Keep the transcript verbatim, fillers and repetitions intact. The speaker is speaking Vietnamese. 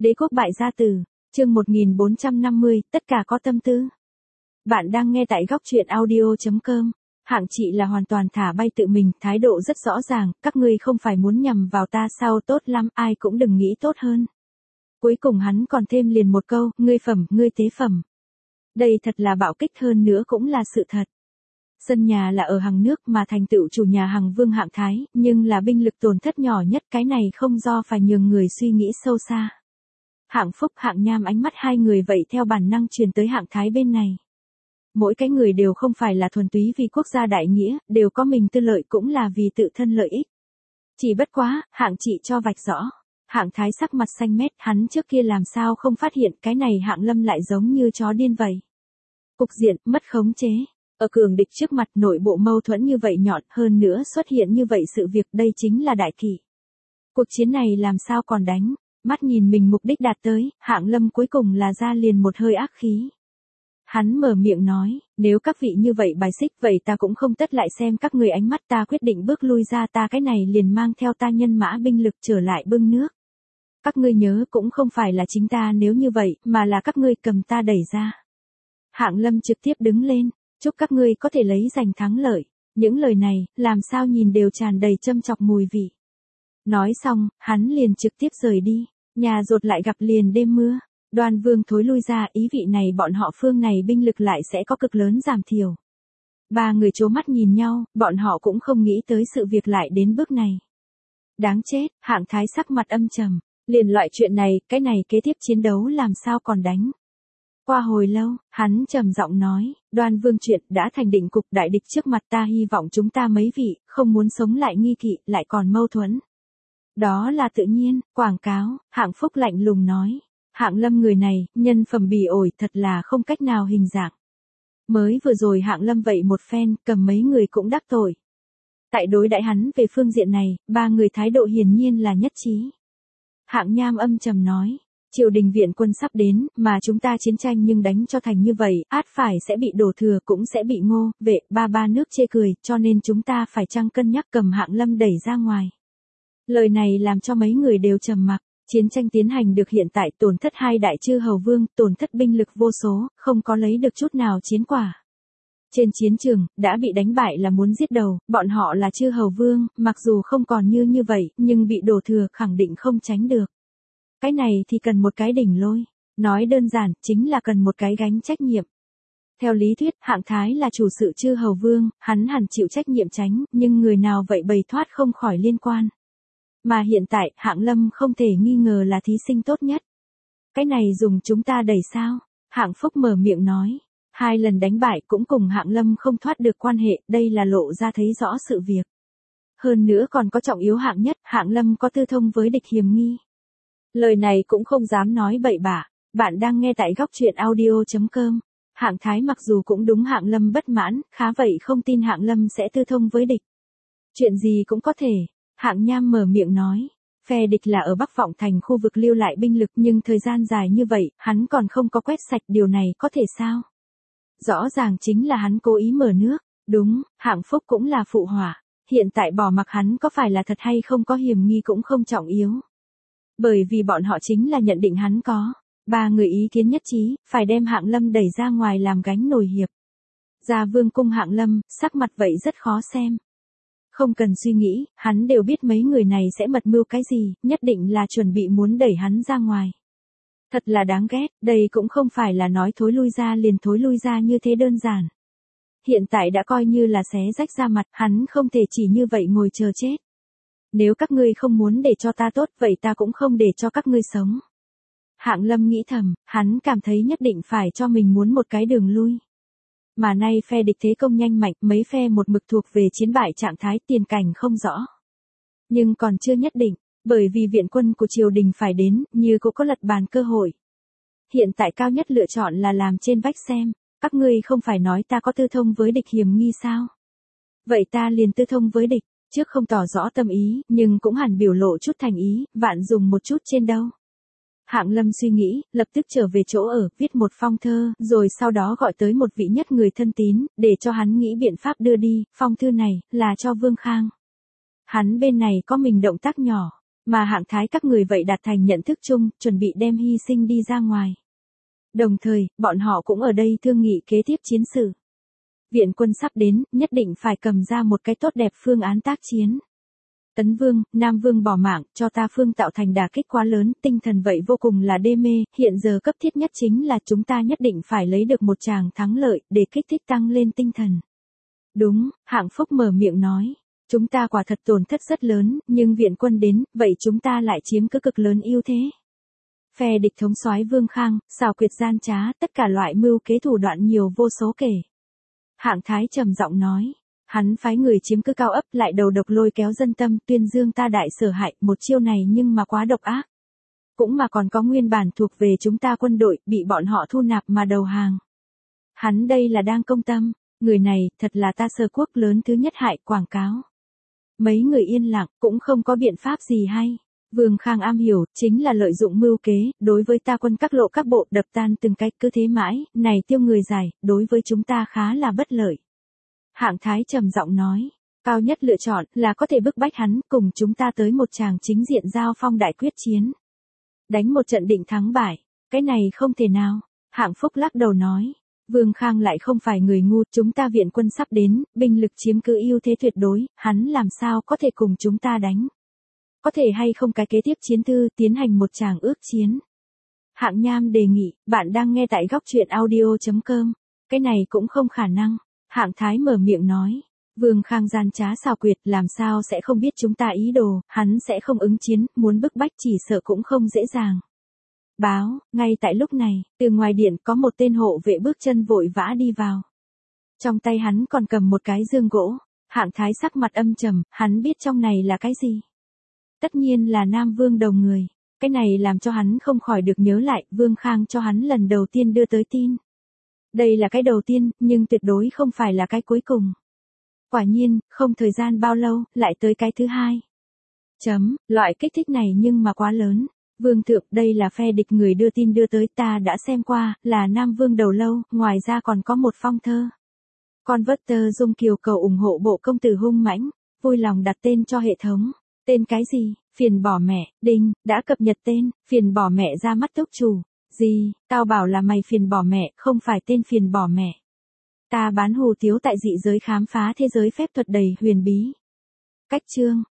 Đế quốc bại gia tử, chương một nghìn bốn trăm năm mươi, tất cả có tâm tư. Bạn đang nghe tại góc truyện audio chấm com. Hạng chị là hoàn toàn thả bay tự mình, thái độ rất rõ ràng, các ngươi không phải muốn nhằm vào ta sao, tốt lắm, ai cũng đừng nghĩ tốt hơn. Cuối cùng hắn còn thêm liền một câu, ngươi phẩm, ngươi tế phẩm. Đây thật là bạo kích, hơn nữa cũng là sự thật. Sân nhà là ở Hằng nước mà thành tựu chủ nhà Hằng Vương Hạng Thái, nhưng là binh lực tổn thất nhỏ nhất, cái này không do phải nhường người suy nghĩ sâu xa. Hạng Phúc, Hạng Nham ánh mắt hai người vậy theo bản năng truyền tới Hạng Thái bên này. Mỗi cái người đều không phải là thuần túy vì quốc gia đại nghĩa, đều có mình tư lợi cũng là vì tự thân lợi ích. Chỉ bất quá, Hạng chị cho vạch rõ. Hạng Thái sắc mặt xanh mét, hắn trước kia làm sao không phát hiện cái này Hạng Lâm lại giống như chó điên vậy. Cục diện, mất khống chế. Ở cường địch trước mặt nội bộ mâu thuẫn như vậy nhọn, hơn nữa xuất hiện như vậy sự việc, đây chính là đại kỷ. Cuộc chiến này làm sao còn đánh, mắt nhìn mình mục đích đạt tới, Hạng Lâm cuối cùng là ra liền một hơi ác khí. Hắn mở miệng nói, nếu các vị như vậy bài xích vậy ta cũng không tất lại xem các người ánh mắt, ta quyết định bước lui ra, ta cái này liền mang theo ta nhân mã binh lực trở lại bưng nước. Các ngươi nhớ cũng không phải là chính ta nếu như vậy, mà là các ngươi cầm ta đẩy ra. Hạng Lâm trực tiếp đứng lên, chúc các ngươi có thể lấy giành thắng lợi. Những lời này, làm sao nhìn đều tràn đầy châm chọc mùi vị. Nói xong, hắn liền trực tiếp rời đi, nhà rột lại gặp liền đêm mưa. Đoan Vương thối lui ra, ý vị này bọn họ phương này binh lực lại sẽ có cực lớn giảm thiểu. Ba người trố mắt nhìn nhau, bọn họ cũng không nghĩ tới sự việc lại đến bước này. Đáng chết, Hạng Thái sắc mặt âm trầm, liền loại chuyện này, cái này kế tiếp chiến đấu làm sao còn đánh. Qua hồi lâu, hắn trầm giọng nói, Đoan Vương chuyện đã thành định cục, đại địch trước mặt, ta hy vọng chúng ta mấy vị, không muốn sống lại nghi kỵ, lại còn mâu thuẫn. Đó là tự nhiên, quảng cáo, Hạng Phúc lạnh lùng nói. Hạng Lâm người này, nhân phẩm bỉ ổi, thật là không cách nào hình dạng. Mới vừa rồi Hạng Lâm vậy một phen, cầm mấy người cũng đắc tội. Tại đối đãi hắn về phương diện này, ba người thái độ hiển nhiên là nhất trí. Hạng Nham âm trầm nói, triều đình viện quân sắp đến, mà chúng ta chiến tranh nhưng đánh cho thành như vậy, át phải sẽ bị đổ thừa, cũng sẽ bị Ngô, Vệ, ba ba nước chê cười, cho nên chúng ta phải chăng cân nhắc cầm Hạng Lâm đẩy ra ngoài. Lời này làm cho mấy người đều trầm mặc. Chiến tranh tiến hành được hiện tại, tổn thất hai đại chư hầu vương, tổn thất binh lực vô số, không có lấy được chút nào chiến quả. Trên chiến trường, đã bị đánh bại là muốn giết đầu, bọn họ là chư hầu vương, mặc dù không còn như như vậy, nhưng bị đổ thừa khẳng định không tránh được. Cái này thì cần một cái đỉnh lôi, nói đơn giản, chính là cần một cái gánh trách nhiệm. Theo lý thuyết, Hạng Thái là chủ sự chư hầu vương, hắn hẳn chịu trách nhiệm tránh, nhưng người nào vậy bày thoát không khỏi liên quan. Mà hiện tại, Hạng Lâm không thể nghi ngờ là thí sinh tốt nhất. Cái này dùng chúng ta đẩy sao? Hạng Phúc mở miệng nói. Hai lần đánh bại cũng cùng Hạng Lâm không thoát được quan hệ, đây là lộ ra thấy rõ sự việc. Hơn nữa còn có trọng yếu hạng nhất, Hạng Lâm có tư thông với địch hiềm nghi. Lời này cũng không dám nói bậy bạ. Bạn đang nghe tại góc truyện audio chấm com. Hạng Thái mặc dù cũng đúng Hạng Lâm bất mãn, khá vậy không tin Hạng Lâm sẽ tư thông với địch. Chuyện gì cũng có thể. Hạng Nham mở miệng nói, phe địch là ở Bắc Vọng Thành khu vực lưu lại binh lực, nhưng thời gian dài như vậy, hắn còn không có quét sạch, điều này có thể sao? Rõ ràng chính là hắn cố ý mở nước, đúng, Hạng Phúc cũng là phụ họa, hiện tại bỏ mặc hắn có phải là thật hay không có hiểm nghi cũng không trọng yếu. Bởi vì bọn họ chính là nhận định hắn có, ba người ý kiến nhất trí, phải đem Hạng Lâm đẩy ra ngoài làm gánh nổi hiệp. Ra vương cung Hạng Lâm, sắc mặt vậy rất khó xem. Không cần suy nghĩ, hắn đều biết mấy người này sẽ mật mưu cái gì, nhất định là chuẩn bị muốn đẩy hắn ra ngoài. Thật là đáng ghét, đây cũng không phải là nói thối lui ra liền thối lui ra như thế đơn giản. Hiện tại đã coi như là xé rách ra mặt, hắn không thể chỉ như vậy ngồi chờ chết. Nếu các ngươi không muốn để cho ta tốt, vậy ta cũng không để cho các ngươi sống. Hạng Lâm nghĩ thầm, hắn cảm thấy nhất định phải cho mình muốn một cái đường lui. Mà nay phe địch thế công nhanh mạnh, mấy phe một mực thuộc về chiến bại trạng thái, tiền cảnh không rõ. Nhưng còn chưa nhất định, bởi vì viện quân của triều đình phải đến, như cũng có lật bàn cơ hội. Hiện tại cao nhất lựa chọn là làm trên vách xem, các ngươi không phải nói ta có tư thông với địch hiểm nghi sao? Vậy ta liền tư thông với địch, trước không tỏ rõ tâm ý, nhưng cũng hẳn biểu lộ chút thành ý, vạn dùng một chút trên đâu. Hạng Lâm suy nghĩ, lập tức trở về chỗ ở, viết một phong thơ, rồi sau đó gọi tới một vị nhất người thân tín, để cho hắn nghĩ biện pháp đưa đi, phong thư này, là cho Vương Khang. Hắn bên này có mình động tác nhỏ, mà hạng thái các người vậy đạt thành nhận thức chung, chuẩn bị đem hy sinh đi ra ngoài. Đồng thời, bọn họ cũng ở đây thương nghị kế tiếp chiến sự. Viện quân sắp đến, nhất định phải cầm ra một cái tốt đẹp phương án tác chiến. Tấn Vương, Nam Vương bỏ mạng, cho ta phương tạo thành đả kích quá lớn, tinh thần vậy vô cùng là đê mê, hiện giờ cấp thiết nhất chính là chúng ta nhất định phải lấy được một tràng thắng lợi, để kích thích tăng lên tinh thần. Đúng, Hạng Phúc mở miệng nói, chúng ta quả thật tổn thất rất lớn, nhưng viện quân đến, vậy chúng ta lại chiếm cứ cực lớn ưu thế. Phe địch thống soái Vương Khang, xảo quyệt gian trá, tất cả loại mưu kế thủ đoạn nhiều vô số kể. Hạng Thái trầm giọng nói. Hắn phái người chiếm cứ cao ấp lại đầu độc lôi kéo dân tâm tuyên dương ta đại sở hại một chiêu này nhưng mà quá độc ác. Cũng mà còn có nguyên bản thuộc về chúng ta quân đội bị bọn họ thu nạp mà đầu hàng. Hắn đây là đang công tâm, người này thật là ta Sở quốc lớn thứ nhất hại quảng cáo. Mấy người yên lặng cũng không có biện pháp gì hay. Vương Khang am hiểu chính là lợi dụng mưu kế đối với ta quân các lộ các bộ đập tan từng cách cứ thế mãi, này tiêu người dài, đối với chúng ta khá là bất lợi. Hạng Thái trầm giọng nói, cao nhất lựa chọn là có thể bức bách hắn cùng chúng ta tới một tràng chính diện giao phong đại quyết chiến. Đánh một trận định thắng bại, cái này không thể nào. Hạng Phúc lắc đầu nói, Vương Khang lại không phải người ngu, chúng ta viện quân sắp đến, binh lực chiếm cứ ưu thế tuyệt đối, hắn làm sao có thể cùng chúng ta đánh. Có thể hay không cái kế tiếp chiến thư tiến hành một tràng ước chiến. Hạng Nham đề nghị, bạn đang nghe tại góc truyện audio chấm com, cái này cũng không khả năng. Hạng Thái mở miệng nói, Vương Khang gian trá xảo quyệt làm sao sẽ không biết chúng ta ý đồ, hắn sẽ không ứng chiến, muốn bức bách chỉ sợ cũng không dễ dàng. Báo, ngay tại lúc này, từ ngoài điện có một tên hộ vệ bước chân vội vã đi vào. Trong tay hắn còn cầm một cái dương gỗ, Hạng Thái sắc mặt âm trầm, hắn biết trong này là cái gì. Tất nhiên là Nam Vương đầu người, cái này làm cho hắn không khỏi được nhớ lại Vương Khang cho hắn lần đầu tiên đưa tới tin. Đây là cái đầu tiên, nhưng tuyệt đối không phải là cái cuối cùng. Quả nhiên, không thời gian bao lâu, lại tới cái thứ hai. Chấm, loại kích thích này nhưng mà quá lớn. Vương thượng, đây là phe địch người đưa tin đưa tới, ta đã xem qua, là Nam Vương đầu lâu, ngoài ra còn có một phong thơ. Con vớt tơ dung kiều cầu ủng hộ bộ công tử hung mãnh, vui lòng đặt tên cho hệ thống. Tên cái gì? Phiền bỏ mẹ, đinh, đã cập nhật tên, phiền bỏ mẹ ra mắt túc chủ. Gì, tao bảo là mày phiền bỏ mẹ, không phải tên phiền bỏ mẹ. Ta bán hù tiếu tại dị giới khám phá thế giới phép thuật đầy huyền bí. Cách chương.